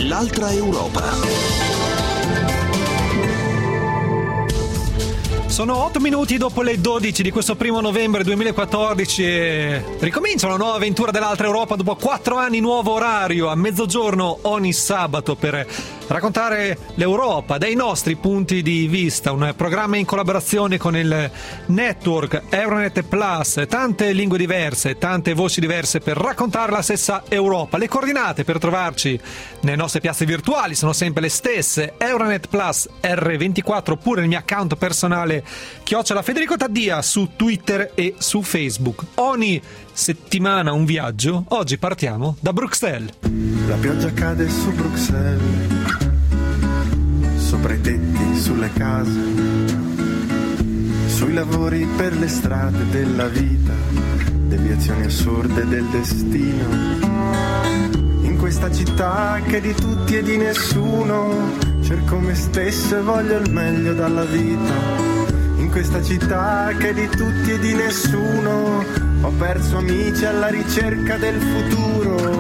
L'altra Europa. Sono 8 minuti dopo le 12 di questo 1 novembre 2014 e ricomincia una nuova avventura dell'altra Europa dopo 4 anni, nuovo orario a mezzogiorno ogni sabato per raccontare l'Europa dai nostri punti di vista, un programma in collaborazione con il network Euronet Plus, tante lingue diverse, tante voci diverse per raccontare la stessa Europa. Le coordinate per trovarci nelle nostre piazze virtuali sono sempre le stesse: Euronet Plus R24 oppure il mio account personale @Federico Taddia su Twitter e su Facebook. Ogni settimana un viaggio. Oggi partiamo da Bruxelles. La pioggia cade su Bruxelles, sopra i tetti, sulle case, sui lavori per le strade della vita, deviazioni assurde del destino. In questa città che di tutti e di nessuno, cerco me stesso e voglio il meglio dalla vita. In questa città che di tutti e di nessuno, ho perso amici alla ricerca del futuro.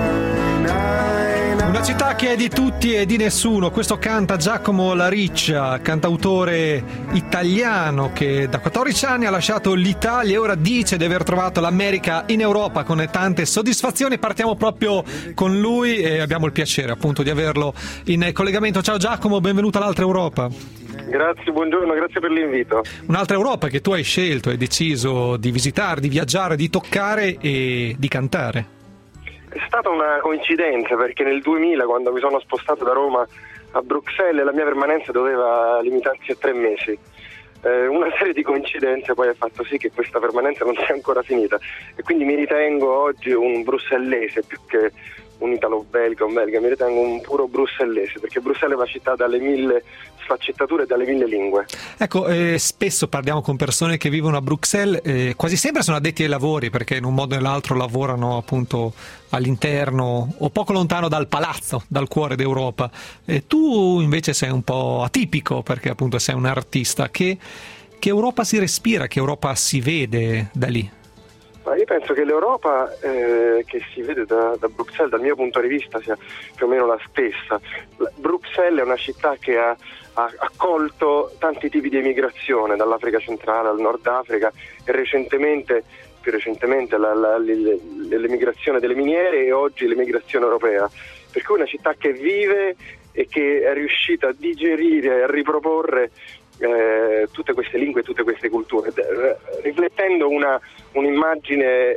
Una città che è di tutti e di nessuno. Questo canta Giacomo La Riccia, cantautore italiano che da 14 anni ha lasciato l'Italia e ora dice di aver trovato l'America in Europa con tante soddisfazioni. Partiamo proprio con lui e abbiamo il piacere appunto di averlo in collegamento. Ciao Giacomo, benvenuto all'altra Europa. Grazie, buongiorno, grazie per l'invito. Un'altra Europa che tu hai scelto, hai deciso di visitare, di viaggiare, di toccare e di cantare. È stata una coincidenza perché nel 2000, quando mi sono spostato da Roma a Bruxelles, la mia permanenza doveva limitarsi a 3 mesi. Una serie di coincidenze poi ha fatto sì che questa permanenza non sia ancora finita e quindi mi ritengo oggi un brussellese più che un italo-belga o belga, mi ritengo un puro brussellese perché Bruxelles è una città dalle 1000 sfaccettature e dalle 1000 lingue. Ecco, spesso parliamo con persone che vivono a Bruxelles, quasi sempre sono addetti ai lavori perché in un modo o nell'altro lavorano appunto all'interno o poco lontano dal palazzo, dal cuore d'Europa. E tu invece sei un po' atipico perché appunto sei un artista. Che Europa si respira, che Europa si vede da lì? Ma io penso che l'Europa che si vede da Bruxelles, dal mio punto di vista, sia più o meno la stessa. Bruxelles è una città che ha accolto tanti tipi di emigrazione, dall'Africa centrale al Nord Africa e più recentemente l'emigrazione delle miniere e oggi l'emigrazione europea. Per cui è una città che vive e che è riuscita a digerire e a riproporre tutte queste lingue e tutte queste culture, riflettendo un'immagine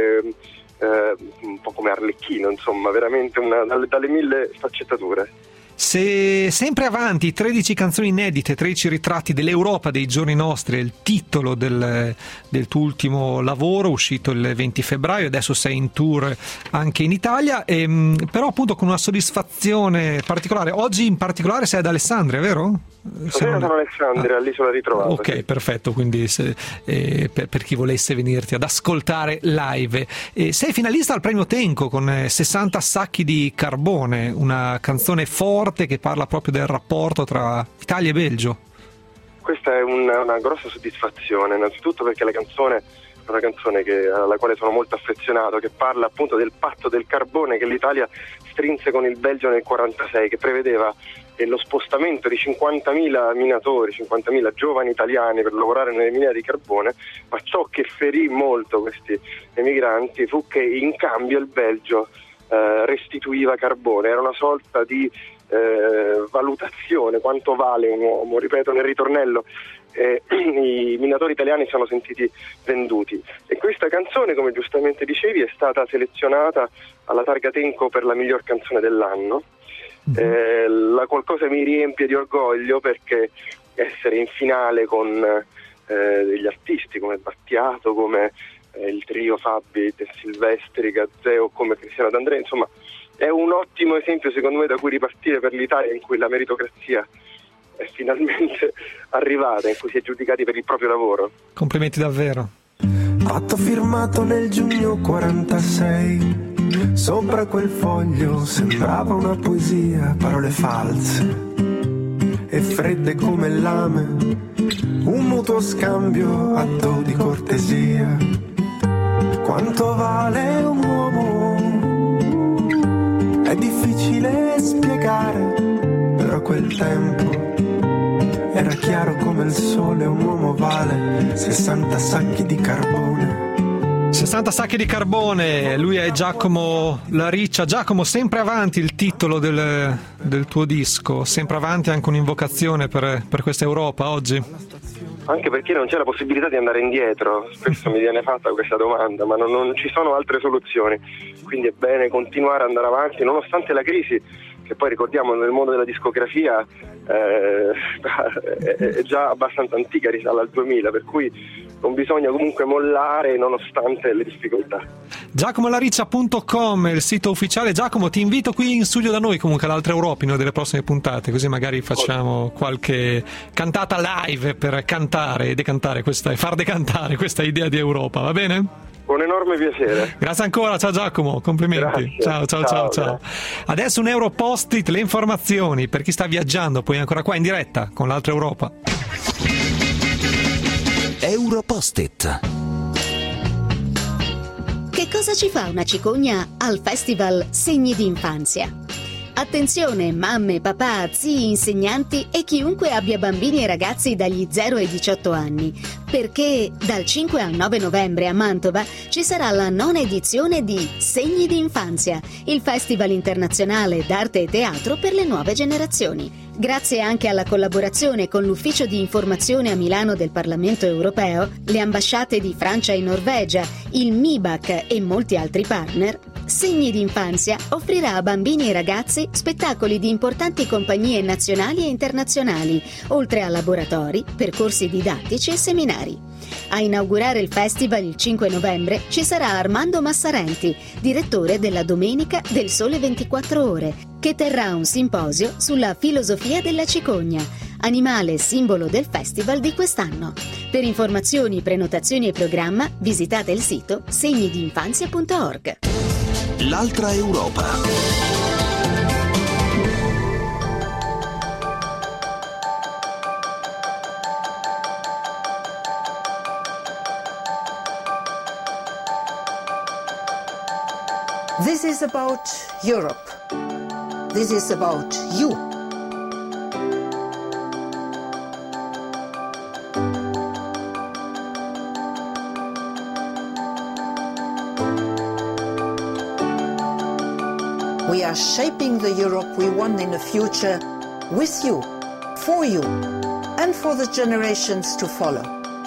un po' come Arlecchino, insomma, veramente dalle 1000 sfaccettature. Se sempre avanti, 13 canzoni inedite, 13 ritratti dell'Europa dei giorni nostri, è il titolo del tuo ultimo lavoro uscito il 20 febbraio, adesso sei in tour anche in Italia, però appunto con una soddisfazione particolare. Oggi in particolare sei ad Alessandria, vero? Sono ad Alessandria, all'Isola Ritrovata. Ok, sì. Perfetto, quindi per chi volesse venirti ad ascoltare live. Sei finalista al premio Tenco con 60 sacchi di carbone, una canzone forte che parla proprio del rapporto tra Italia e Belgio. Questa è una grossa soddisfazione, innanzitutto perché la canzone è una canzone alla quale sono molto affezionato, che parla appunto del patto del carbone che l'Italia strinse con il Belgio nel 1946, che prevedeva lo spostamento di 50.000 minatori, 50.000 giovani italiani per lavorare nelle miniere di carbone, ma ciò che ferì molto questi emigranti fu che in cambio il Belgio restituiva carbone. Era una sorta di valutazione, quanto vale un uomo, ripeto nel ritornello. I minatori italiani sono sentiti venduti e questa canzone, come giustamente dicevi, è stata selezionata alla targa Tenco per la miglior canzone dell'anno. La qualcosa mi riempie di orgoglio perché essere in finale con degli artisti come Battiato, come il trio Fabi, Silvestri, Gazzeo, come Cristiano D'Andrea, insomma è un ottimo esempio secondo me da cui ripartire per l'Italia, in cui la meritocrazia è finalmente arrivata, in cui si è giudicati per il proprio lavoro. Complimenti davvero. Patto firmato nel giugno 46, sopra quel foglio sembrava una poesia, parole false e fredde come lame, un mutuo scambio, atto di cortesia. Quanto vale un uomo? È difficile spiegare. quel tempo era chiaro come il sole, un uomo vale 60 sacchi di carbone. 60 sacchi di carbone, lui è Giacomo La Riccia. Giacomo, sempre avanti il titolo del tuo disco, sempre avanti anche un'invocazione per questa Europa oggi? Anche perché non c'è la possibilità di andare indietro, spesso mi viene fatta questa domanda, ma non ci sono altre soluzioni, quindi è bene continuare ad andare avanti nonostante la crisi, che poi ricordiamo nel mondo della discografia è già abbastanza antica, risale al 2000, per cui non bisogna comunque mollare nonostante le difficoltà. GiacomoLariccia.com è il sito ufficiale. Giacomo, ti invito qui in studio da noi comunque all'Altra Europa in una delle prossime puntate, così magari facciamo qualche cantata live per cantare e decantare questa e far decantare questa idea di Europa, va bene? Un enorme piacere. Grazie ancora, ciao Giacomo, complimenti. Ciao. Adesso un Europost-it, le informazioni per chi sta viaggiando, poi ancora qua in diretta con l'Altra Europa. Europost-it. Che cosa ci fa una cicogna al festival Segni d'Infanzia? Attenzione mamme, papà, zii, insegnanti e chiunque abbia bambini e ragazzi dagli 0 ai 18 anni, perché dal 5 al 9 novembre a Mantova ci sarà la 9ª edizione di Segni d'Infanzia, il festival internazionale d'arte e teatro per le nuove generazioni. Grazie anche alla collaborazione con l'Ufficio di Informazione a Milano del Parlamento Europeo, le ambasciate di Francia e Norvegia, il MIBAC e molti altri partner, Segni d'Infanzia offrirà a bambini e ragazzi spettacoli di importanti compagnie nazionali e internazionali, oltre a laboratori, percorsi didattici e seminari. A inaugurare il festival il 5 novembre ci sarà Armando Massarenti, direttore della Domenica del Sole 24 Ore, che terrà un simposio sulla filosofia della cicogna, animale simbolo del festival di quest'anno. Per informazioni, prenotazioni e programma visitate il sito segnidinfanzia.org. L'Altra Europa. This is about Europe. This is about you. We are shaping the Europe we want in the future with you, and for the generations to follow.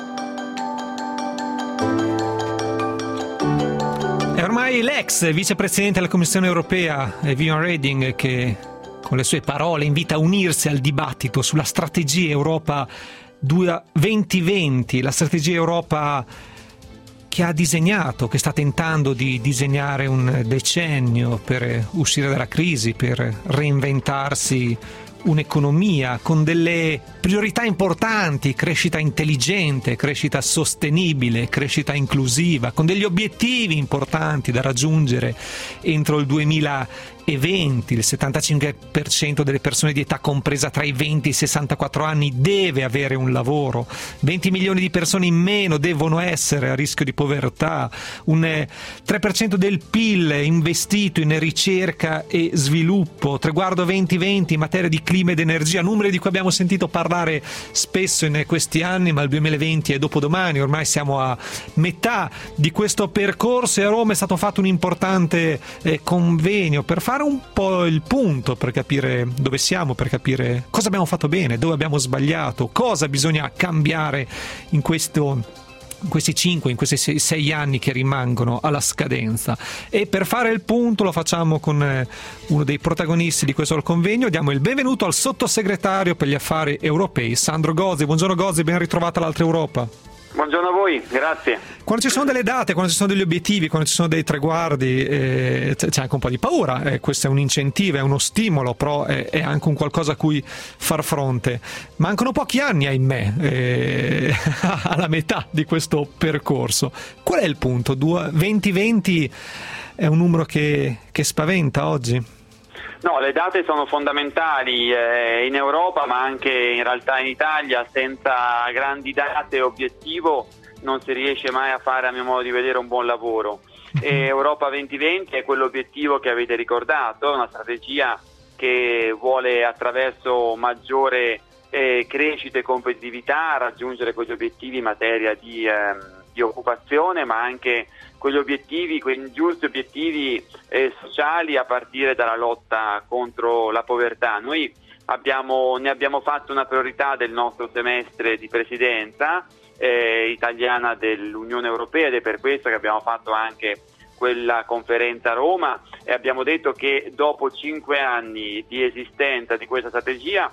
È ormai l'ex vicepresidente della Commissione Europea, Viviane Reding, che con le sue parole invita a unirsi al dibattito sulla strategia Europa 2020, la strategia Europa che ha disegnato, che sta tentando di disegnare un decennio per uscire dalla crisi, per reinventarsi un'economia con delle priorità importanti: crescita intelligente, crescita sostenibile, crescita inclusiva, con degli obiettivi importanti da raggiungere entro il 2020. Il 75% delle persone di età compresa tra i 20 e i 64 anni deve avere un lavoro, 20 milioni di persone in meno devono essere a rischio di povertà, un 3% del PIL investito in ricerca e sviluppo, traguardo 2020 in materia di clima ed energia, numeri di cui abbiamo sentito parlare spesso in questi anni, ma il 2020 è dopodomani, ormai siamo a metà di questo percorso e a Roma è stato fatto un importante convegno per fare un po' il punto, per capire dove siamo, per capire cosa abbiamo fatto bene, dove abbiamo sbagliato, cosa bisogna cambiare in questi 6 anni che rimangono alla scadenza. E per fare il punto lo facciamo con uno dei protagonisti di questo convegno. Diamo il benvenuto al sottosegretario per gli affari europei Sandro Gozi. Buongiorno Gozi, ben ritrovata all'Altra Europa. Buongiorno a voi, grazie. Quando ci sono delle date, quando ci sono degli obiettivi, quando ci sono dei traguardi, c'è anche un po' di paura, questo è un incentivo, è uno stimolo, però è anche un qualcosa a cui far fronte. Mancano pochi anni, ahimè, alla metà di questo percorso. Qual è il punto? 2020 è un numero che spaventa oggi? No, le date sono fondamentali in Europa, ma anche in realtà in Italia. Senza grandi date e obiettivo non si riesce mai a fare, a mio modo di vedere, un buon lavoro. E Europa 2020 è quell'obiettivo che avete ricordato, una strategia che vuole attraverso maggiore crescita e competitività raggiungere quegli obiettivi in materia di occupazione, ma anche quegli giusti obiettivi sociali, a partire dalla lotta contro la povertà. Noi ne abbiamo fatto una priorità del nostro semestre di presidenza italiana dell'Unione Europea, ed è per questo che abbiamo fatto anche quella conferenza a Roma e abbiamo detto che dopo 5 anni di esistenza di questa strategia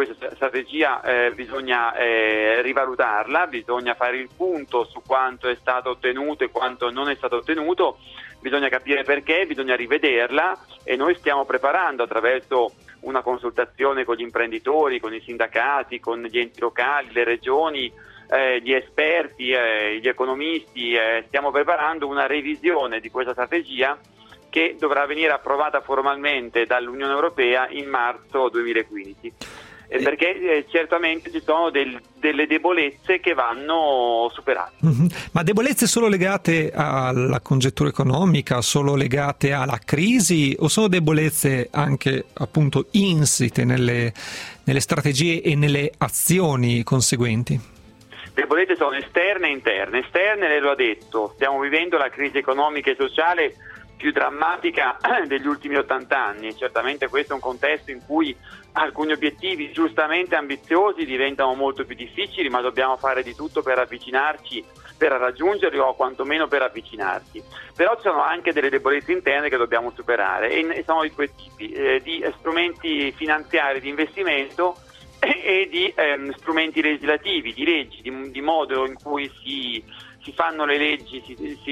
bisogna rivalutarla, bisogna fare il punto su quanto è stato ottenuto e quanto non è stato ottenuto, bisogna capire perché, bisogna rivederla, e noi stiamo preparando, attraverso una consultazione con gli imprenditori, con i sindacati, con gli enti locali, le regioni, gli esperti, gli economisti, stiamo preparando una revisione di questa strategia che dovrà venire approvata formalmente dall'Unione Europea in marzo 2015. Perché certamente ci sono delle debolezze che vanno superate. Ma debolezze solo legate alla congettura economica, solo legate alla crisi, o sono debolezze anche appunto insite nelle strategie e nelle azioni conseguenti? Debolezze sono esterne e interne. Esterne, lei lo ha detto, stiamo vivendo la crisi economica e sociale più drammatica degli ultimi 80 anni. Certamente questo è un contesto in cui alcuni obiettivi giustamente ambiziosi diventano molto più difficili, ma dobbiamo fare di tutto per avvicinarci, per raggiungerli, o quantomeno per avvicinarci. Però ci sono anche delle debolezze interne che dobbiamo superare, e sono di due tipi, di strumenti finanziari di investimento e di strumenti legislativi, di leggi, di modo in cui si fanno le leggi,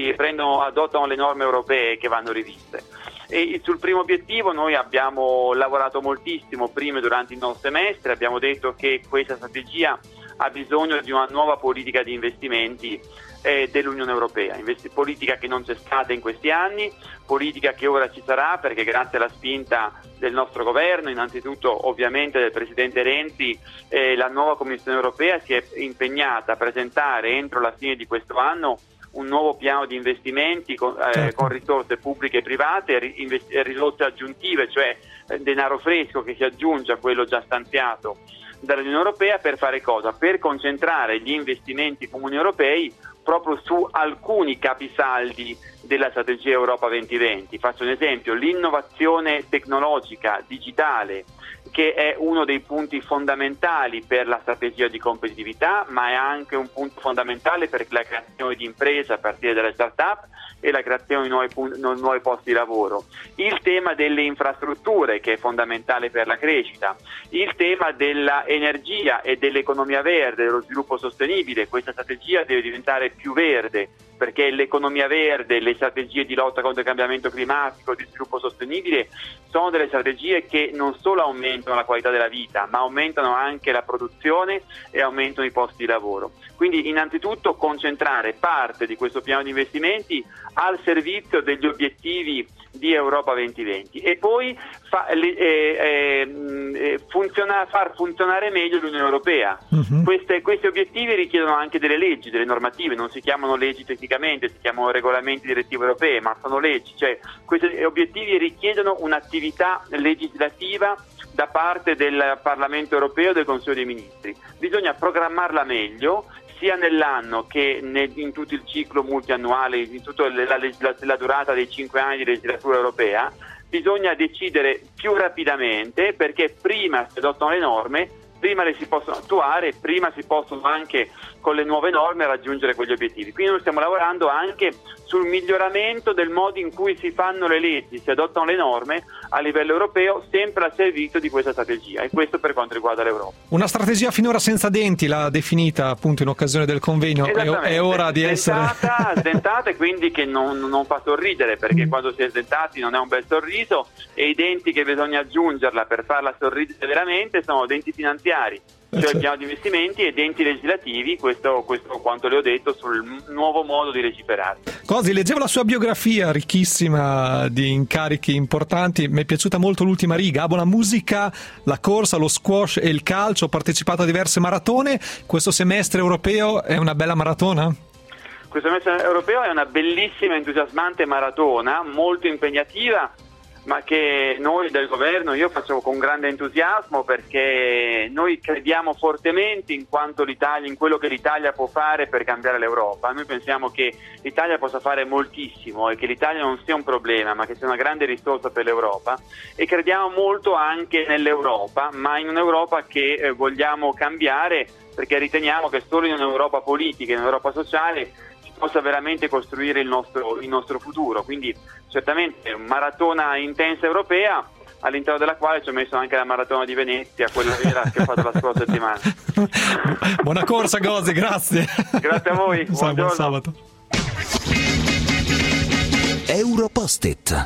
adottano le norme europee che vanno riviste. E sul primo obiettivo noi abbiamo lavorato moltissimo prima e durante il nostro semestre, abbiamo detto che questa strategia ha bisogno di una nuova politica di investimenti dell'Unione Europea, politica che non c'è stata in questi anni, politica che ora ci sarà, perché grazie alla spinta del nostro governo, innanzitutto ovviamente del Presidente Renzi, la nuova Commissione Europea si è impegnata a presentare entro la fine di questo anno un nuovo piano di investimenti con risorse pubbliche e private, risorse aggiuntive, cioè denaro fresco che si aggiunge a quello già stanziato dall'Unione Europea. Per fare cosa? Per concentrare gli investimenti comuni europei proprio su alcuni capisaldi della strategia Europa 2020. Faccio un esempio: l'innovazione tecnologica digitale, che è uno dei punti fondamentali per la strategia di competitività, ma è anche un punto fondamentale per la creazione di imprese a partire dalle start-up e la creazione di nuovi posti di lavoro. Il tema delle infrastrutture, che è fondamentale per la crescita. Il tema dell'energia e dell'economia verde, dello sviluppo sostenibile. Questa strategia deve diventare più verde, perché l'economia verde, le strategie di lotta contro il cambiamento climatico, di sviluppo sostenibile, sono delle strategie che non solo aumentano la qualità della vita, ma aumentano anche la produzione e aumentano i posti di lavoro. Quindi innanzitutto concentrare parte di questo piano di investimenti al servizio degli obiettivi di Europa 2020 e poi far funzionare meglio l'Unione Europea. Questi obiettivi richiedono anche delle leggi, delle normative, non si chiamano leggi tecnicamente, si chiamano regolamenti direttive europee, ma sono leggi, cioè questi obiettivi richiedono un'attività legislativa da parte del Parlamento europeo e del Consiglio dei Ministri. Bisogna programmarla meglio, sia nell'anno che in tutto il ciclo multiannuale, in tutta la durata dei 5 anni di legislatura europea. Bisogna decidere più rapidamente, perché prima si adottano le norme, prima le si possono attuare, prima si possono anche con le nuove norme raggiungere quegli obiettivi. Quindi noi stiamo lavorando anche sul miglioramento del modo in cui si fanno le leggi, si adottano le norme a livello europeo, sempre al servizio di questa strategia, e questo per quanto riguarda l'Europa. Una strategia finora senza denti, l'ha definita appunto in occasione del convegno, è ora di sdentata, e quindi che non fa sorridere, perché quando si è sdentati non è un bel sorriso, e i denti che bisogna aggiungerla per farla sorridere veramente sono denti finanziari, cioè il piano di investimenti, e denti legislativi, questo quanto le ho detto sul nuovo modo di legiferare. Cosi, leggevo la sua biografia ricchissima di incarichi importanti, mi è piaciuta molto l'ultima riga: amo la musica, la corsa, lo squash e il calcio, ho partecipato a diverse maratone. Questo semestre europeo è una bella maratona? Questo semestre europeo è una bellissima, entusiasmante maratona, molto impegnativa, ma che noi del governo, io faccio con grande entusiasmo, perché noi crediamo fortemente in quello che l'Italia può fare per cambiare l'Europa. Noi pensiamo che l'Italia possa fare moltissimo e che l'Italia non sia un problema, ma che sia una grande risorsa per l'Europa, e crediamo molto anche nell'Europa, ma in un'Europa che vogliamo cambiare, perché riteniamo che solo in un'Europa politica, in un'Europa sociale, si possa veramente costruire il nostro futuro. Quindi certamente maratona intensa europea, all'interno della quale ci ho messo anche la maratona di Venezia, quella vera che ho fatto la scorsa settimana. Buona corsa Gozzi, grazie. Grazie a voi, buongiorno. Buon sabato. Europost-it.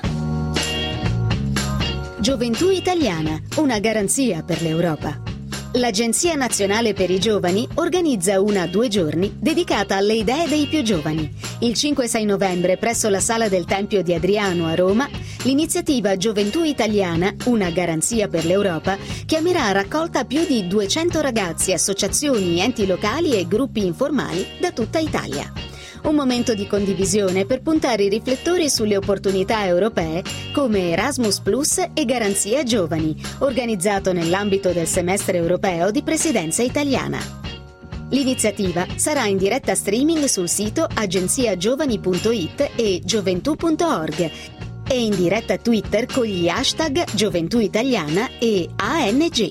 Gioventù Italiana, una garanzia per l'Europa. L'Agenzia Nazionale per i Giovani organizza una 2 giorni dedicata alle idee dei più giovani. Il 5-6 novembre presso la Sala del Tempio di Adriano a Roma, l'iniziativa Gioventù Italiana, una garanzia per l'Europa, chiamerà a raccolta più di 200 ragazzi, associazioni, enti locali e gruppi informali da tutta Italia. Un momento di condivisione per puntare i riflettori sulle opportunità europee come Erasmus Plus e Garanzia Giovani, organizzato nell'ambito del semestre europeo di Presidenza italiana. L'iniziativa sarà in diretta streaming sul sito agenziagiovani.it e gioventù.org e in diretta Twitter con gli hashtag Gioventù Italiana e ANG.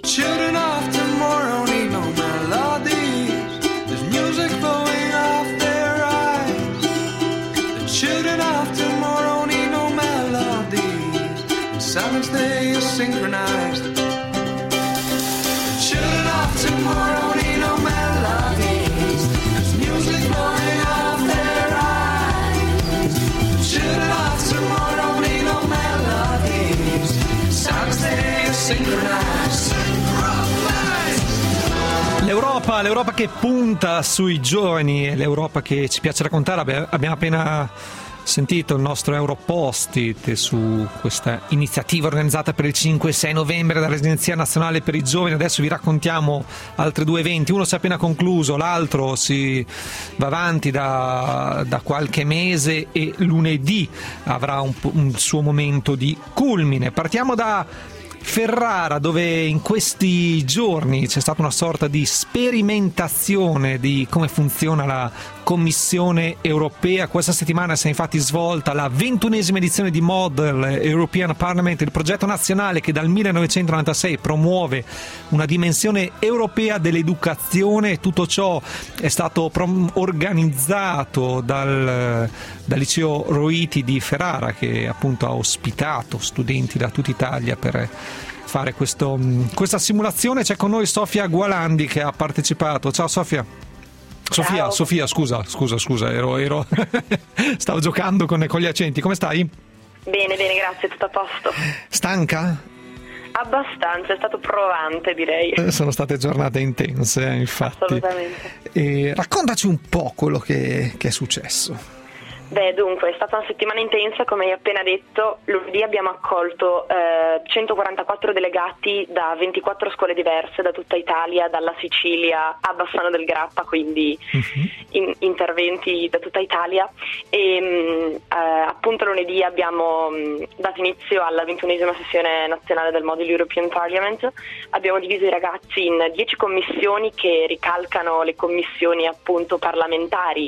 Children of tomorrow need no melody. In silence they are synchronized. Children of tomorrow need no melodies. There's music blowing off their eyes. Children of tomorrow need no melodies. In silence they are synchronized. L'Europa che punta sui giovani, l'Europa che ci piace raccontare. Abbiamo appena sentito il nostro Europost-it su questa iniziativa organizzata per il 5-6 novembre dall'Agenzia Nazionale per i Giovani. Adesso vi raccontiamo altri 2 eventi, uno si è appena concluso, l'altro si va avanti da qualche mese e lunedì avrà un suo momento di culmine. Partiamo da Ferrara, dove in questi giorni c'è stata una sorta di sperimentazione di come funziona la Commissione europea. Questa settimana si è infatti svolta la 21esima edizione di Model European Parliament, il progetto nazionale che dal 1996 promuove una dimensione europea dell'educazione. Tutto ciò è stato organizzato dal liceo Roiti di Ferrara, che appunto ha ospitato studenti da tutta Italia per fare questa simulazione. C'è con noi Sofia Gualandi che ha partecipato. Ciao Sofia. Ciao. Sofia, scusa, ero stavo giocando con gli accenti. Come stai? Bene, grazie, tutto a posto. Stanca? Abbastanza, è stato provante, direi. Sono state giornate intense, infatti. Assolutamente. Raccontaci un po' quello che è successo. Dunque, è stata una settimana intensa, come hai appena detto. Lunedì abbiamo accolto 144 delegati da 24 scuole diverse da tutta Italia, dalla Sicilia a Bassano del Grappa, quindi interventi da tutta Italia. E appunto lunedì abbiamo dato inizio alla 21esima sessione nazionale del Model European Parliament. Abbiamo diviso i ragazzi in 10 commissioni che ricalcano le commissioni appunto parlamentari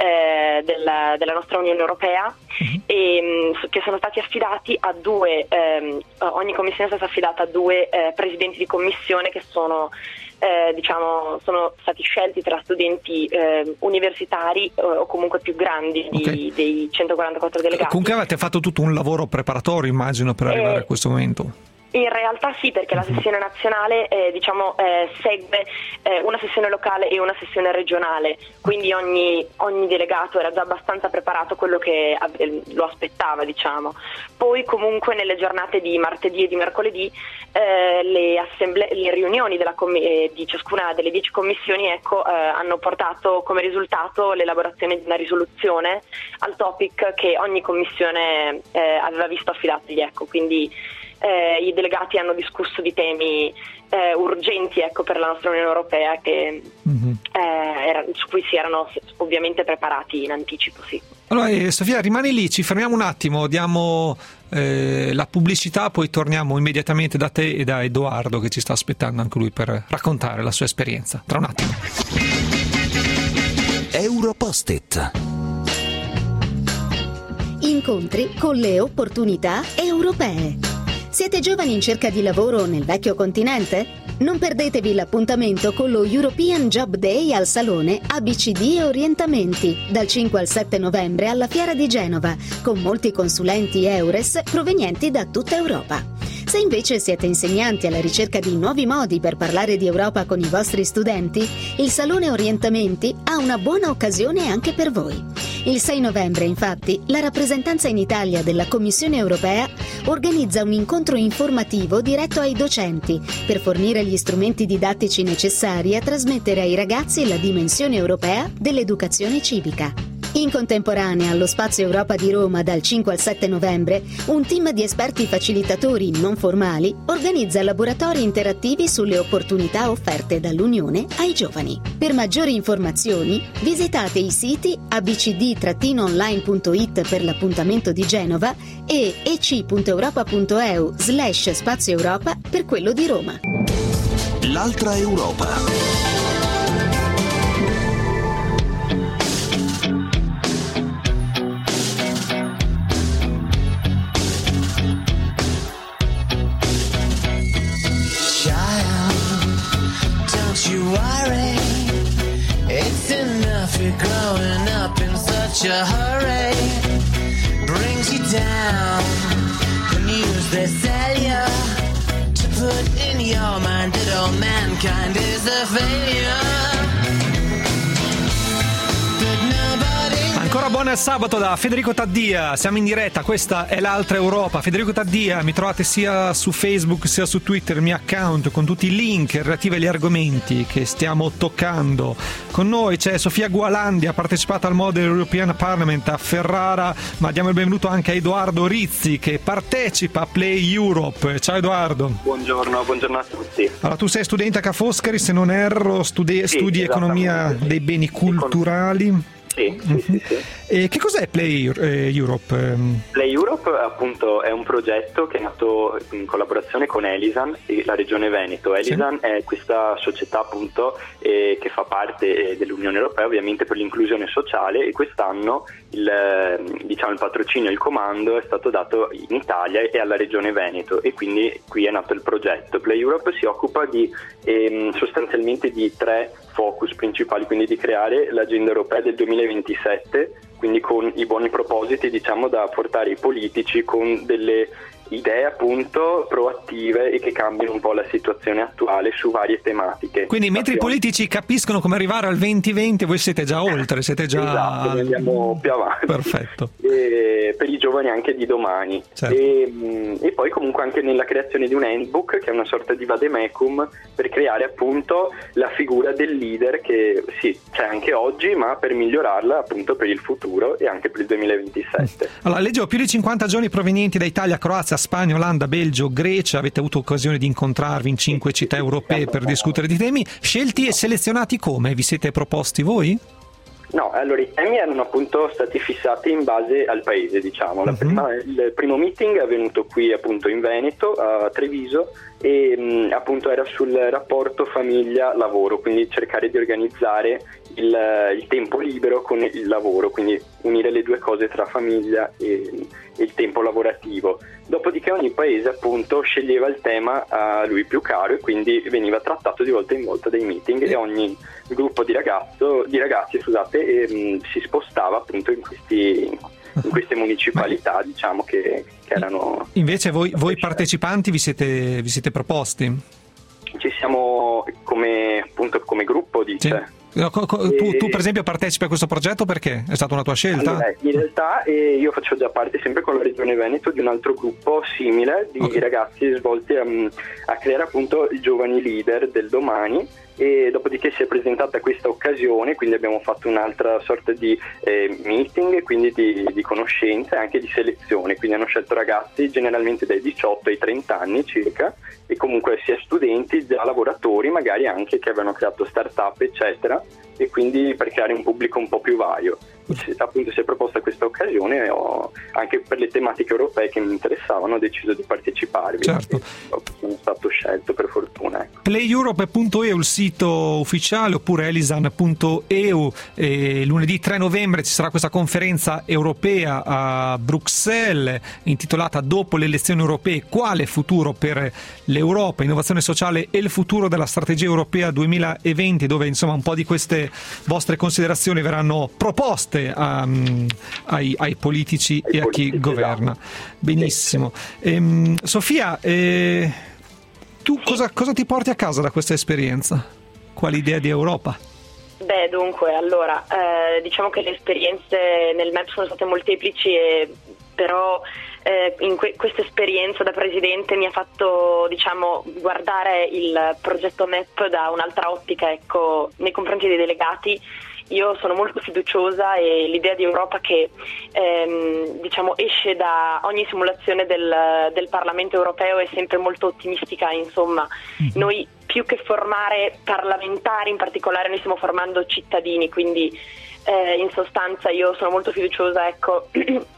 della nostra Unione Europea, e che sono stati affidati a 2, ogni commissione è stata affidata a 2 presidenti di commissione che sono sono stati scelti tra studenti universitari o comunque più grandi dei 144 delegati. Comunque avete fatto tutto un lavoro preparatorio, immagino, per arrivare a questo momento. In realtà sì, perché la sessione nazionale segue una sessione locale e una sessione regionale, quindi ogni delegato era già abbastanza preparato quello che lo aspettava, diciamo. Poi comunque nelle giornate di martedì e di mercoledì le riunioni di ciascuna delle 10 commissioni hanno portato come risultato l'elaborazione di una risoluzione al topic che ogni commissione aveva visto affidargli, quindi i delegati hanno discusso di temi urgenti per la nostra Unione Europea su cui si erano ovviamente preparati in anticipo, sì. Allora Sofia, rimani lì, ci fermiamo un attimo, diamo la pubblicità, poi torniamo immediatamente da te e da Edoardo, che ci sta aspettando anche lui per raccontare la sua esperienza. Tra un attimo. Europost-it. Incontri con le opportunità europee. Siete giovani in cerca di lavoro nel vecchio continente? Non perdetevi l'appuntamento con lo European Job Day al Salone ABCD e Orientamenti, dal 5 al 7 novembre alla Fiera di Genova, con molti consulenti EURES provenienti da tutta Europa. Se invece siete insegnanti alla ricerca di nuovi modi per parlare di Europa con i vostri studenti, il Salone Orientamenti ha una buona occasione anche per voi. Il 6 novembre, infatti, la rappresentanza in Italia della Commissione Europea organizza un incontro informativo diretto ai docenti per fornire gli strumenti didattici necessari a trasmettere ai ragazzi la dimensione europea dell'educazione civica. In contemporanea allo Spazio Europa di Roma dal 5 al 7 novembre, un team di esperti facilitatori non formali organizza laboratori interattivi sulle opportunità offerte dall'Unione ai giovani. Per maggiori informazioni visitate i siti abcd-online.it per l'appuntamento di Genova e ec.europa.eu/Spazio Europa per quello di Roma. L'altra Europa. You worry, it's enough you're growing up in such a hurry. Brings you down, the news they sell you to put in your mind that all mankind is a failure. But nobody. Ancora buon sabato da Federico Taddia, siamo in diretta, questa è l'altra Europa. Federico Taddia, mi trovate sia su Facebook sia su Twitter, il mio account, con tutti i link relativi agli argomenti che stiamo toccando. Con noi c'è Sofia Gualandi, ha partecipato al Model European Parliament a Ferrara, ma diamo il benvenuto anche a Edoardo Rizzi che partecipa a Play Europe. Ciao Edoardo. Buongiorno a tutti. Allora, tu sei studente a Ca' Foscari, se non erro, studi economia dei beni culturali. Sì. E che cos'è Play Europe? Play Europe appunto è un progetto che è nato in collaborazione con Elisan e la Regione Veneto. Elisan è questa società appunto che fa parte dell'Unione Europea ovviamente per l'inclusione sociale, e quest'anno il patrocinio e il comando è stato dato in Italia e alla Regione Veneto, e quindi qui è nato il progetto. Play Europe si occupa di sostanzialmente di 3 focus principali, quindi di creare l'agenda europea del 2027, quindi con i buoni propositi da portare ai politici, con delle idee appunto proattive e che cambiano un po' la situazione attuale su varie tematiche. Quindi mentre i politici capiscono come arrivare al 2020, voi siete già oltre, siete già... Esatto, noi andiamo più avanti. Perfetto. Per i giovani anche di domani. Certo. E poi comunque anche nella creazione di un handbook che è una sorta di vademecum per creare appunto la figura del leader che sì, c'è anche oggi, ma per migliorarla appunto per il futuro e anche per il 2027. Allora, leggevo più di 50 giovani provenienti da Italia, Croazia, Spagna, Olanda, Belgio, Grecia. Avete avuto occasione di incontrarvi in 5 città europee per discutere di temi. Scelti e selezionati come? Vi siete proposti voi? No, allora i temi erano appunto stati fissati in base al paese, diciamo. Il primo meeting è avvenuto qui appunto in Veneto, a Treviso, e appunto era sul rapporto famiglia-lavoro, quindi cercare di organizzare il tempo libero con il lavoro, quindi unire le due cose tra famiglia e il tempo lavorativo. Dopodiché ogni paese appunto sceglieva il tema a lui più caro e quindi veniva trattato di volta in volta dai meeting, e ogni gruppo di ragazzi si spostava appunto in queste municipalità, diciamo, che erano... Invece voi partecipanti vi siete proposti? Ci siamo come gruppo, dice. Sì. Tu per esempio partecipi a questo progetto perché? È stata una tua scelta? Allora, in realtà io faccio già parte sempre con la Regione Veneto di un altro gruppo simile di ragazzi svolti a creare appunto i giovani leader del domani, e dopodiché si è presentata questa occasione, quindi abbiamo fatto un'altra sorta di meeting, quindi di conoscenza e anche di selezione, quindi hanno scelto ragazzi generalmente dai 18 ai 30 anni circa, e comunque sia studenti, già lavoratori magari anche che avevano creato start-up eccetera, e quindi per creare un pubblico un po' più vario. Appunto si è proposta questa occasione e anche per le tematiche europee che mi interessavano ho deciso di parteciparvi. Certo. Sono stato scelto per fortuna. Playeurope.eu il sito ufficiale, oppure elisan.eu. Lunedì 3 novembre ci sarà questa conferenza europea a Bruxelles intitolata "Dopo le elezioni europee, quale futuro per l'Europa, innovazione sociale e il futuro della strategia europea 2020", dove insomma un po' di queste vostre considerazioni verranno proposte ai politici e a chi governa. Benissimo. Sofia, tu cosa ti porti a casa da questa esperienza? Quale idea di Europa? Beh, dunque, allora, diciamo che le esperienze nel MEP sono state molteplici, però in questa esperienza da presidente mi ha fatto, diciamo, guardare il progetto MEP da un'altra ottica, ecco, nei confronti dei delegati. Io sono molto fiduciosa e l'idea di Europa che diciamo esce da ogni simulazione del Parlamento europeo è sempre molto ottimistica, insomma. Noi più che formare parlamentari in particolare noi stiamo formando cittadini, quindi in sostanza io sono molto fiduciosa, ecco.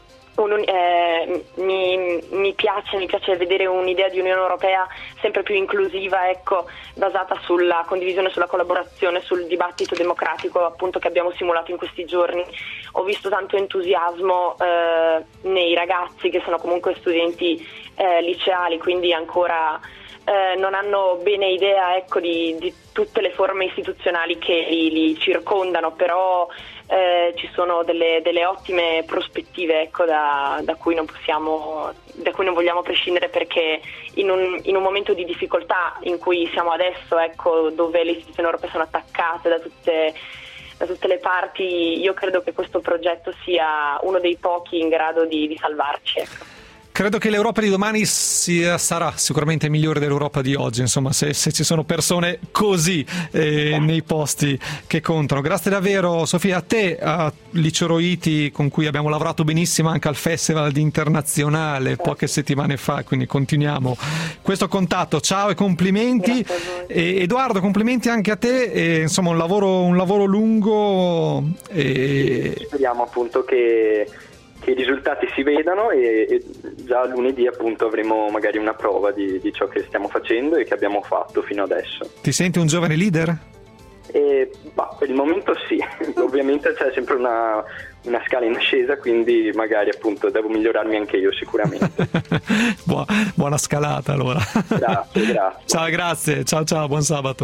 Mi piace vedere un'idea di Unione Europea sempre più inclusiva, ecco, basata sulla condivisione, sulla collaborazione, sul dibattito democratico, appunto, che abbiamo simulato in questi giorni. Ho visto tanto entusiasmo nei ragazzi che sono comunque studenti liceali, quindi ancora non hanno bene idea, ecco, di tutte le forme istituzionali che li circondano, però ci sono delle ottime prospettive, ecco, da cui non vogliamo prescindere, perché in un momento di difficoltà in cui siamo adesso, ecco, dove le istituzioni europee sono attaccate da tutte le parti, io credo che questo progetto sia uno dei pochi in grado di salvarci, ecco. Credo che l'Europa di domani sarà sicuramente migliore dell'Europa di oggi, insomma, se ci sono persone così nei posti che contano. Grazie davvero, Sofia, a te, a Licio Roiti, con cui abbiamo lavorato benissimo anche al Festival di Internazionale poche settimane fa, quindi continuiamo questo contatto. Ciao e complimenti. E Edoardo, complimenti anche a te, insomma un lavoro lungo. Speriamo appunto che i risultati si vedano e già lunedì appunto avremo magari una prova di ciò che stiamo facendo e che abbiamo fatto fino adesso. Ti senti un giovane leader? Per il momento sì, ovviamente c'è sempre una scala in ascesa, quindi magari appunto devo migliorarmi anche io sicuramente. Buona scalata allora. Grazie. Ciao, grazie, ciao, buon sabato.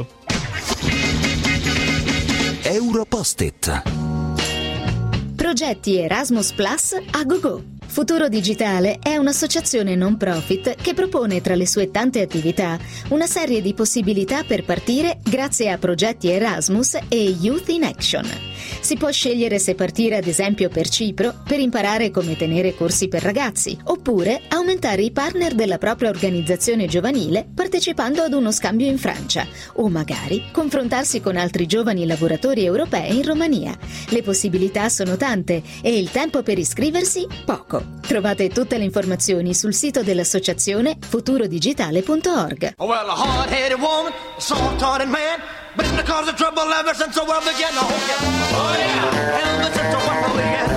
Europost-it. Progetti Erasmus Plus a GoGo. Futuro Digitale è un'associazione non profit che propone tra le sue tante attività una serie di possibilità per partire grazie a progetti Erasmus e Youth in Action. Si può scegliere se partire ad esempio per Cipro per imparare come tenere corsi per ragazzi, oppure aumentare i partner della propria organizzazione giovanile partecipando ad uno scambio in Francia, o magari confrontarsi con altri giovani lavoratori europei in Romania. Le possibilità sono tante e il tempo per iscriversi poco. Trovate tutte le informazioni sul sito dell'associazione futurodigitale.org. Well, a hard-headed woman, a soft-hearted man, been the cause of trouble ever since the world began. Oh yeah, ever since the world began.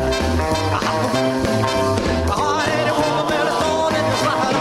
A hard-headed woman, been a thorn in the side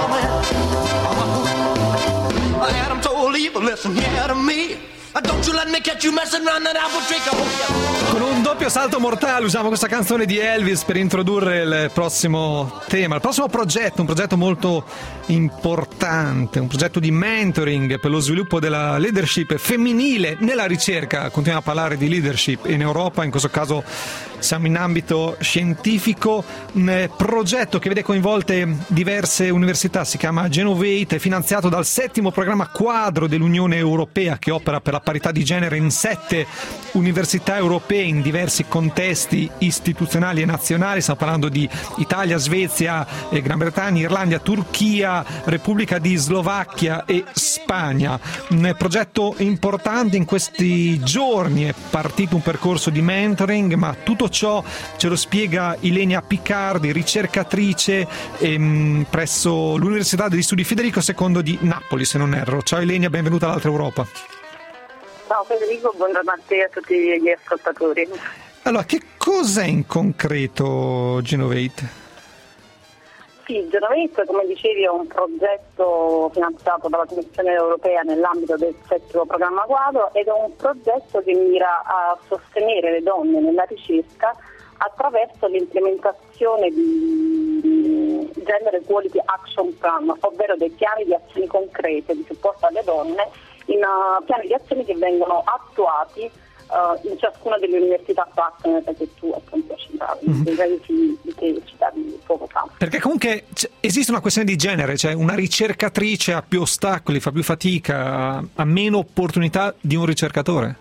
of man. Adam told Eve, listen here to me. Don't you let me catch you messing around that apple tree. Con un doppio salto mortale usiamo questa canzone di Elvis per introdurre il prossimo tema, il prossimo progetto, un progetto molto importante, un progetto di mentoring per lo sviluppo della leadership femminile nella ricerca. Continuiamo a parlare di leadership in Europa, in questo caso siamo in ambito scientifico, un progetto che vede coinvolte diverse università, si chiama Genovate, è finanziato dal 7° programma quadro dell'Unione Europea che opera per la parità di genere in 7 università europee in diversi contesti istituzionali e nazionali. Stiamo parlando di Italia, Svezia, Gran Bretagna, Irlanda, Turchia, Repubblica di Slovacchia e Spagna. Un progetto importante. In questi giorni è partito un percorso di mentoring, ma tutto ciò ce lo spiega Ilenia Picardi, ricercatrice presso l'Università degli Studi Federico II di Napoli, se non erro. Ciao Ilenia, benvenuta all'Altra Europa. Ciao Federico, buongiorno a te e a tutti gli ascoltatori. Allora, che cos'è in concreto Genovate? Sì, Genovate, come dicevi, è un progetto finanziato dalla Commissione europea nell'ambito del 7° programma quadro ed è un progetto che mira a sostenere le donne nella ricerca attraverso l'implementazione di Gender Equality Action Plan, ovvero dei piani di azioni concrete di supporto alle donne, in piani di azioni che vengono attuati in ciascuna delle università partner che tu appunto citavi, dei paesi che citavi poco fa. Perché comunque esiste una questione di genere, cioè una ricercatrice ha più ostacoli, fa più fatica, ha meno opportunità di un ricercatore?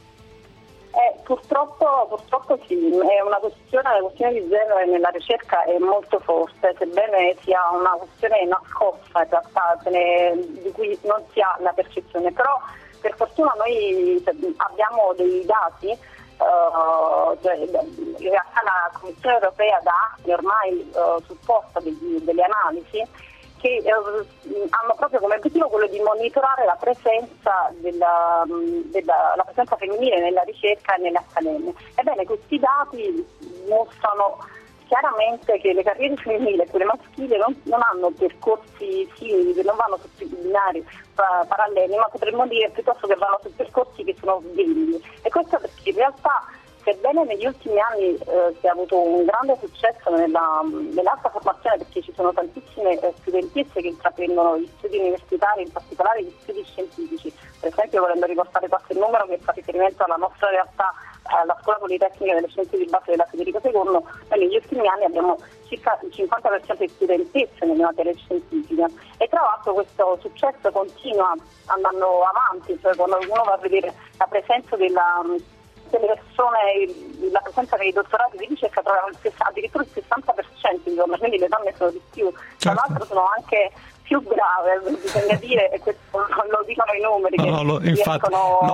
Purtroppo sì, è la questione di genere nella ricerca è molto forte, sebbene sia una questione nascosta in realtà, di cui non si ha la percezione, però per fortuna noi abbiamo dei dati, in realtà la Commissione europea da anni ormai supporta delle analisi che hanno proprio come obiettivo quello di monitorare la presenza la presenza femminile nella ricerca e nelle accademie. Ebbene, questi dati mostrano chiaramente che le carriere femminili e quelle maschili non hanno percorsi simili, non vanno su binari paralleli, ma potremmo dire piuttosto che vanno su percorsi che sono simili. E questo perché in realtà, sebbene negli ultimi anni si è avuto un grande successo nell'alta formazione, perché ci sono tantissime studentesse che intraprendono gli studi universitari, in particolare gli studi scientifici. Per esempio, volendo riportare qualche numero che fa riferimento alla nostra realtà, alla Scuola Politecnica delle Scienze di Base della Federico II, noi negli ultimi anni abbiamo circa il 50% di studentesse nelle materie scientifiche e tra l'altro questo successo continua andando avanti, cioè quando uno va a vedere la presenza delle persone, la presenza dei dottorati di ricerca trova addirittura il 60% di donne, quindi le donne sono di più, tra l'altro sono anche più brave, bisogna dire, e questo lo dicono i numeri. Infatti,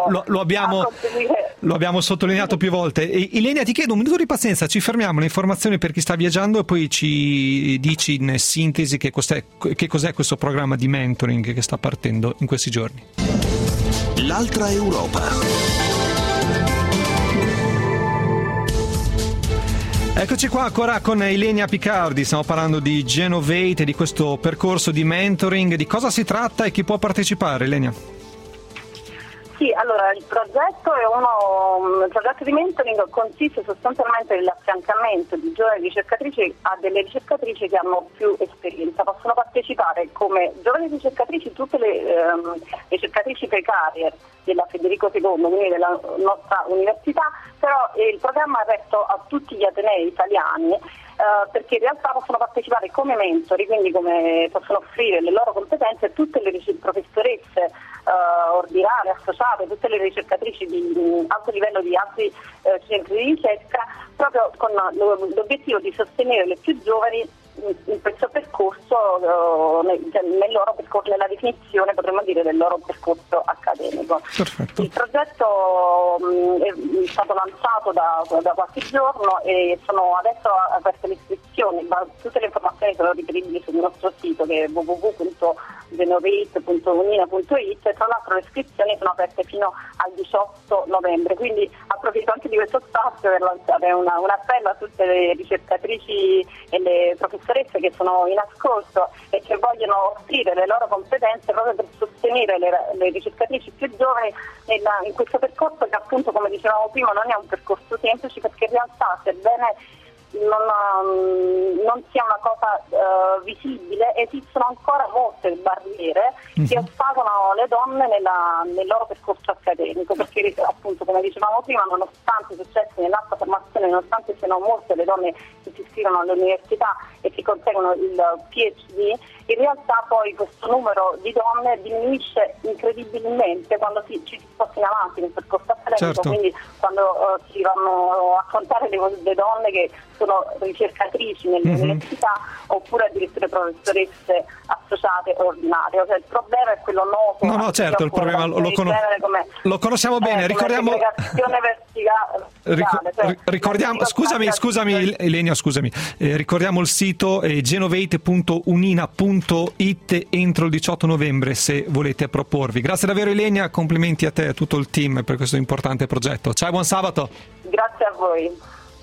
lo abbiamo sottolineato più volte. Ilenia, ti chiedo un minuto di pazienza, ci fermiamo, le informazioni per chi sta viaggiando e poi ci dici in sintesi che cos'è questo programma di mentoring che sta partendo in questi giorni. L'Altra Europa. Eccoci qua ancora con Ilenia Picardi, stiamo parlando di Genovate e di questo percorso di mentoring. Di cosa si tratta e chi può partecipare, Ilenia? Sì, allora il progetto di mentoring consiste sostanzialmente nell'affiancamento di giovani ricercatrici a delle ricercatrici che hanno più esperienza. Possono partecipare come giovani ricercatrici tutte le ricercatrici precarie della Federico II, quindi della nostra università, però il programma è aperto a tutti gli atenei italiani perché in realtà possono partecipare come mentori, quindi come possono offrire le loro competenze tutte le professoresse ordinarie, associate, tutte le ricercatrici di alto livello di altri centri di ricerca, proprio con l'obiettivo di sostenere le più giovani in questo percorso, nella definizione, potremmo dire, del loro percorso accademico. Perfetto. Il progetto è stato lanciato da qualche giorno e sono adesso aperte le iscrizioni, ma tutte le informazioni sono reperibili sul nostro sito che è www.genovate.unina.it e tra l'altro le iscrizioni sono aperte fino al 18 novembre, quindi approfitto anche di questo spazio per lanciare un appello a tutte le ricercatrici e le professoresse che sono in ascolto e che vogliono offrire le loro competenze proprio per sostenere le ricercatrici più giovani in questo percorso che appunto, come dicevamo prima, non è un percorso semplice, perché in realtà, sebbene non sia una cosa visibile, esistono ancora molte barriere che ostacolano le donne nel loro percorso accademico, perché appunto, come dicevamo prima, nonostante i successi nell'alta formazione, nonostante siano molte le donne che si si iscrivono all'università e che conseguono il PhD, in realtà poi questo numero di donne diminuisce incredibilmente quando ci si sposta in avanti nel percorso accademico, quindi quando si vanno a contare le donne che sono ricercatrici nelle università oppure addirittura professoresse associate o ordinarie. Cioè, il problema è quello noto. No, certo, il problema lo conosciamo bene. Ricordiamo. Ricordiamo, scusami Ilenia, ricordiamo il sito genovate.unina.it entro il 18 novembre se volete proporvi. Grazie davvero Ilenia, complimenti a te e a tutto il team per questo importante progetto. Ciao, buon sabato. Grazie a voi.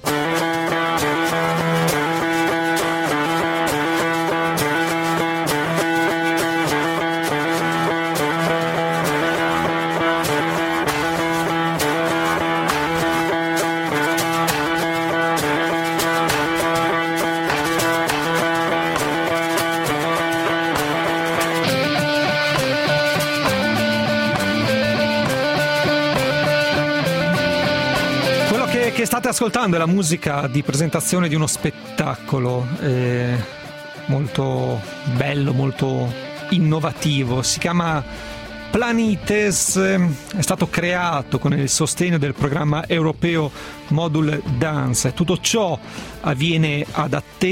Che state ascoltando è la musica di presentazione di uno spettacolo molto bello, molto innovativo. Si chiama Planites, è stato creato con il sostegno del programma europeo Modul Dance. Tutto ciò avviene ad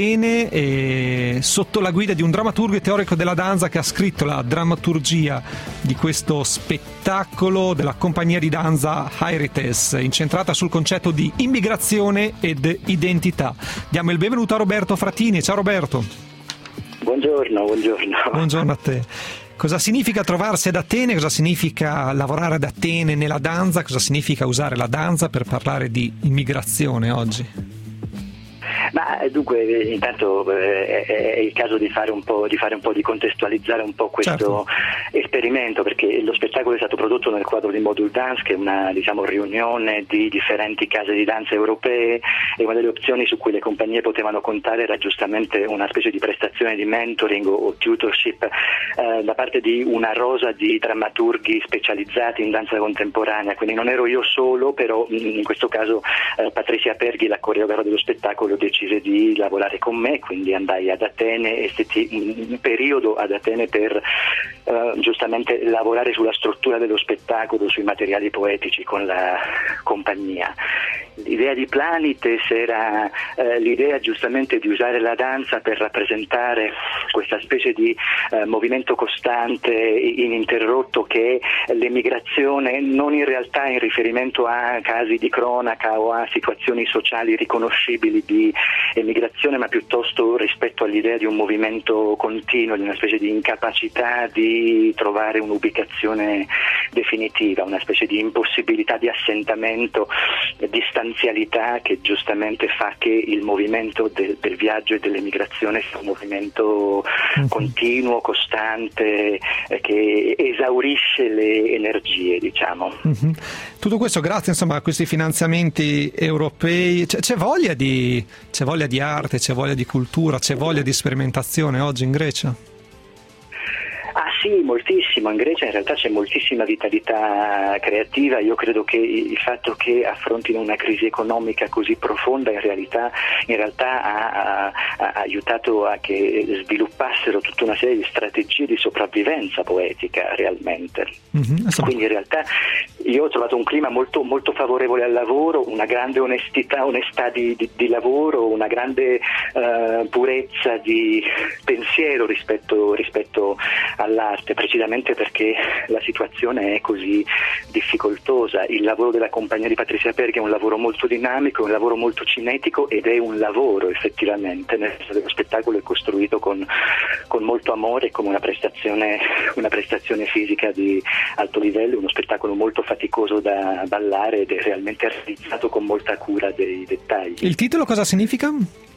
Atene sotto la guida di un drammaturgo e teorico della danza che ha scritto la drammaturgia di questo spettacolo della compagnia di danza Hairites, incentrata sul concetto di immigrazione ed identità. Diamo il benvenuto a Roberto Fratini. Ciao Roberto. Buongiorno. Buongiorno a te. Cosa significa trovarsi ad Atene? Cosa significa lavorare ad Atene nella danza? Cosa significa usare la danza per parlare di immigrazione oggi? Ma dunque, intanto è il caso di fare un po' di contestualizzare un po' questo esperimento, perché lo spettacolo è stato prodotto nel quadro di Modul Dance, che è una riunione di differenti case di danza europee, e una delle opzioni su cui le compagnie potevano contare era giustamente una specie di prestazione di mentoring o tutorship da parte di una rosa di drammaturghi specializzati in danza contemporanea. Quindi non ero io solo, però in questo caso Patricia Perghi, la coreografa dello spettacolo, decise di lavorare con me, quindi andai ad Atene e stetti un periodo ad Atene per giustamente lavorare sulla struttura dello spettacolo, sui materiali poetici con la compagnia. L'idea di Planites era l'idea giustamente di usare la danza per rappresentare questa specie di movimento costante, ininterrotto, che è l'emigrazione, non in realtà in riferimento a casi di cronaca o a situazioni sociali riconoscibili di emigrazione, ma piuttosto rispetto all'idea di un movimento continuo, di una specie di incapacità di trovare un'ubicazione definitiva, una specie di impossibilità di assentamento, distanzialità che giustamente fa che il movimento del viaggio e dell'emigrazione sia un movimento continuo, costante, che esaurisce le energie, diciamo. Tutto questo grazie a questi finanziamenti europei. C'è voglia di arte, c'è voglia di cultura, c'è voglia di sperimentazione oggi in Grecia? Ah sì, moltissimo. In Grecia in realtà c'è moltissima vitalità creativa. Io credo che il fatto che affrontino una crisi economica così profonda in realtà ha aiutato a che sviluppassero tutta una serie di strategie di sopravvivenza poetica realmente. Quindi in realtà io ho trovato un clima molto, molto favorevole al lavoro, una grande onestà di lavoro, una grande purezza di pensiero rispetto all'arte, precisamente perché la situazione è così difficoltosa. Il lavoro della compagnia di Patricia Perghi è un lavoro molto dinamico, è un lavoro molto cinetico ed è un lavoro effettivamente, nel senso che lo spettacolo è costruito con molto amore e come una prestazione fisica di alto livello, uno spettacolo molto faticoso da ballare ed è realmente realizzato con molta cura dei dettagli. Il titolo cosa significa?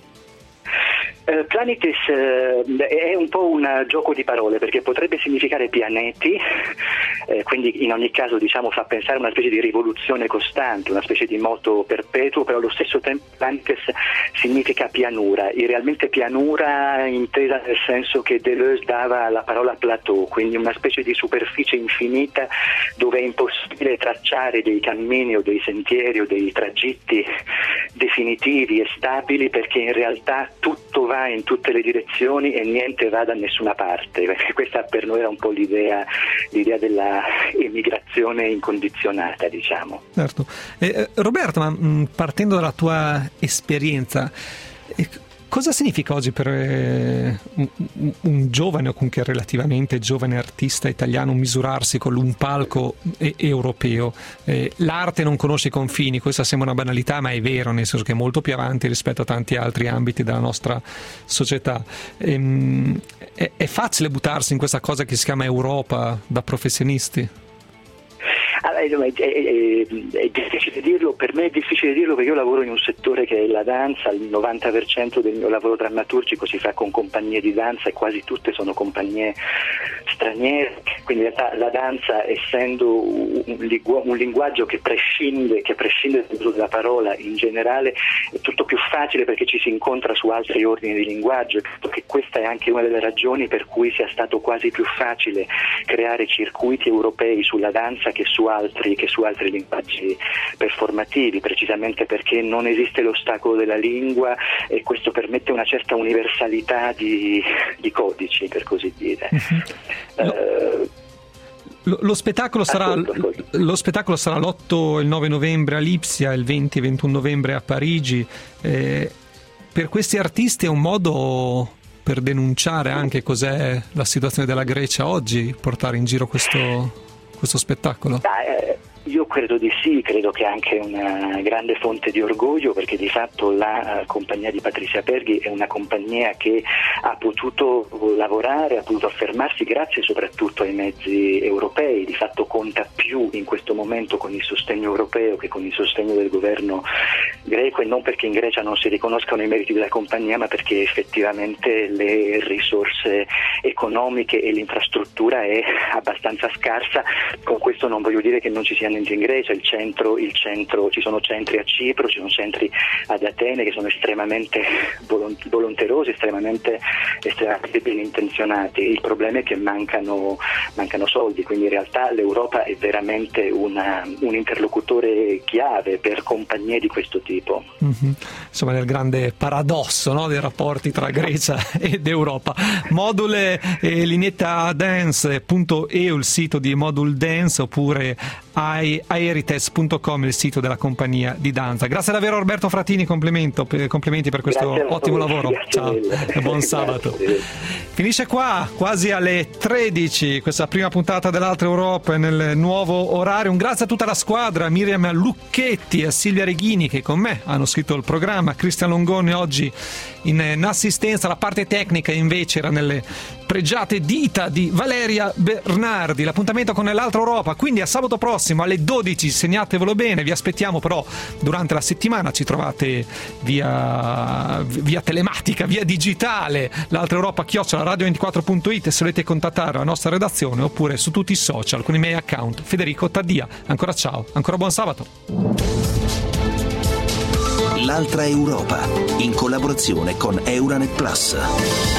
Planites è un po' un gioco di parole, perché potrebbe significare pianeti, quindi in ogni caso fa pensare a una specie di rivoluzione costante, una specie di moto perpetuo, però allo stesso tempo Landes significa pianura, e realmente pianura intesa nel senso che Deleuze dava alla parola plateau, quindi una specie di superficie infinita dove è impossibile tracciare dei cammini o dei sentieri o dei tragitti definitivi e stabili, perché in realtà tutto va in tutte le direzioni e niente va da nessuna parte. Questa per noi era un po' l'idea della emigrazione incondizionata, diciamo. Certo. Roberto, ma partendo dalla tua esperienza, cosa significa oggi per un giovane o comunque relativamente giovane artista italiano misurarsi con un palco europeo? L'arte non conosce i confini, questa sembra una banalità, ma è vero, nel senso che è molto più avanti rispetto a tanti altri ambiti della nostra società. È facile buttarsi in questa cosa che si chiama Europa da professionisti? È difficile dirlo, per me è difficile dirlo perché io lavoro in un settore che è la danza, il 90% del mio lavoro drammaturgico si fa con compagnie di danza e quasi tutte sono compagnie straniere, quindi in realtà la danza, essendo un linguaggio che prescinde dall'uso della parola in generale, è tutto più facile perché ci si incontra su altri ordini di linguaggio, e credo che questa è anche una delle ragioni per cui sia stato quasi più facile creare circuiti europei sulla danza che su altri linguaggi performativi, precisamente perché non esiste l'ostacolo della lingua e questo permette una certa universalità di codici, per così dire. Lo spettacolo sarà l'8 e il 9 novembre a Lipsia, il 20 e 21 novembre a Parigi. Per questi artisti è un modo per denunciare anche cos'è la situazione della Grecia oggi, portare in giro questo spettacolo? Io credo di sì, credo che è anche una grande fonte di orgoglio, perché di fatto la compagnia di Patrizia Perghi è una compagnia che ha potuto lavorare, ha potuto affermarsi grazie soprattutto ai mezzi europei, di fatto conta più in questo momento con il sostegno europeo che con il sostegno del governo greco, e non perché in Grecia non si riconoscano i meriti della compagnia, ma perché effettivamente le risorse economiche e l'infrastruttura è abbastanza scarsa. Con questo non voglio dire che non ci siano in Grecia, il centro, ci sono centri a Cipro, ci sono centri ad Atene che sono estremamente volonterosi, estremamente ben intenzionati. Il problema è che mancano soldi, quindi in realtà l'Europa è veramente un interlocutore chiave per compagnie di questo tipo. Mm-hmm. Insomma, nel grande paradosso, no, dei rapporti tra Grecia ed Europa. Module linettadance.eu, il sito di Module Dance, oppure aerites.com, il sito della compagnia di danza. Grazie davvero Roberto Fratini, complimenti per questo ottimo lavoro. Ciao e buon sabato. Finisce qua, quasi alle 13, questa prima puntata dell'Altra Europa nel nuovo orario. Un grazie a tutta la squadra, a Miriam Lucchetti e a Silvia Reghini che con me hanno scritto il programma, Cristian Longone oggi in assistenza. La parte tecnica invece era nelle pregiate dita di Valeria Bernardi. L'appuntamento con l'Altra Europa quindi a sabato prossimo alle 12, segnatevelo bene, vi aspettiamo però durante la settimana, ci trovate via telematica, via digitale, l'Altra Europa @radio24.it se volete contattare la nostra redazione, oppure su tutti i social con i miei account. Federico Taddia, ancora ciao, ancora buon sabato. L'Altra Europa, in collaborazione con Euranet Plus.